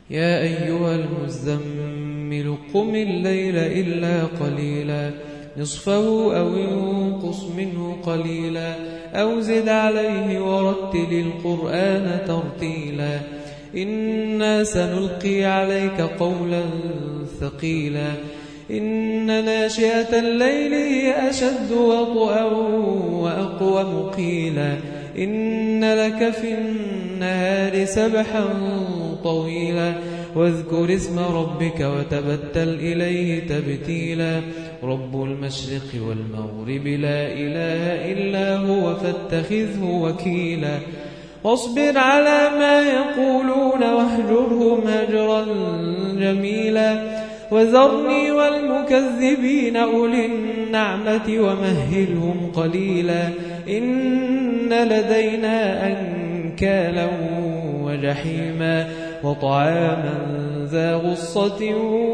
يا أيها المزمل قم الليل إلا قليلا نصفه أو انقص منه قليلا أو زد عليه ورتل القرآن ترتيلا إنا سنلقي عليك قولا ثقيلا إن ناشئة الليل هي أشد وطئا وأقوم قيلا إن لك في النهار سبحا طويلا واذكر اسم ربك وتبتل إليه تبتيلا رب المشرق والمغرب لا إله إلا هو فاتخذه وكيلا واصبر على ما يقولون واهجرهم هجرا جميلا وذرني والمكذبين أولي النعمة ومهلهم قليلا إن لدينا أنكالا وجحيما وطعاما ذا غصة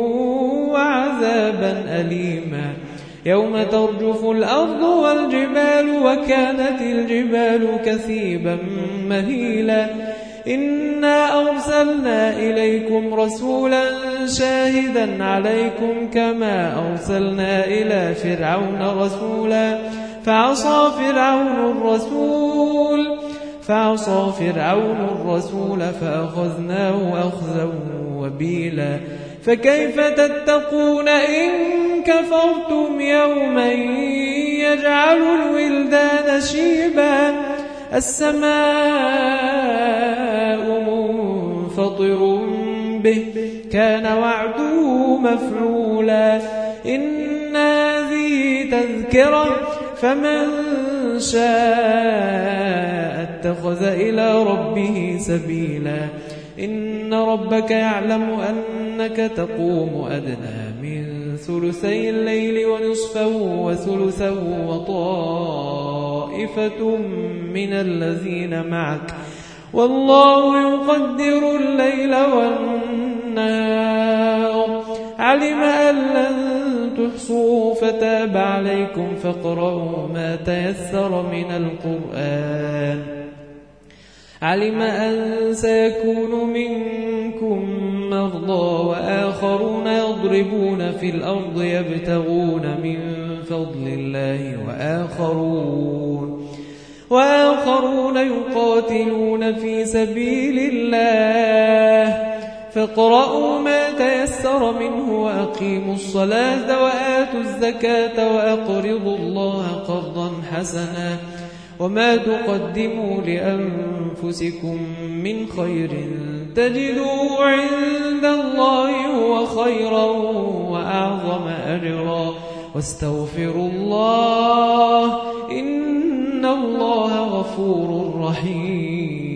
وعذابا أليما يوم ترجف الأرض والجبال وكانت الجبال كثيبا مهيلا إنا أرسلنا إليكم رسولا شاهدا عليكم كما أرسلنا إلى فرعون رسولا فعصى فرعون الرسول فأخذناه أخذا وبيلا فكيف تتقون إن كفرتم يوما يجعل الولدان شيبا السماء منفطر به كان وعده مفعولا إن هذه تذكرة فمن شاء اتخذ إلى ربه سبيلا إن ربك يعلم أنك تقوم أدنى من ثلثي الليل ونصفه وثلثه وطائفة من الذين معك والله يقدر الليل والنهار علم أن لن تحصوا فتاب عليكم فاقرؤوا ما تيسر من القرآن علم أن سيكون منكم مرضى وآخرون يضربون في الأرض يبتغون من فضل الله وآخرون يقاتلون في سبيل الله فاقرؤوا ما تيسر منه وأقيموا الصلاة وآتوا الزكاة وأقرضوا الله قرضا حسنا وما تقدموا لأنفسكم من خير تجدوه عند الله هو خيرا وأعظم أجرا واستغفروا الله إن الله غفور رحيم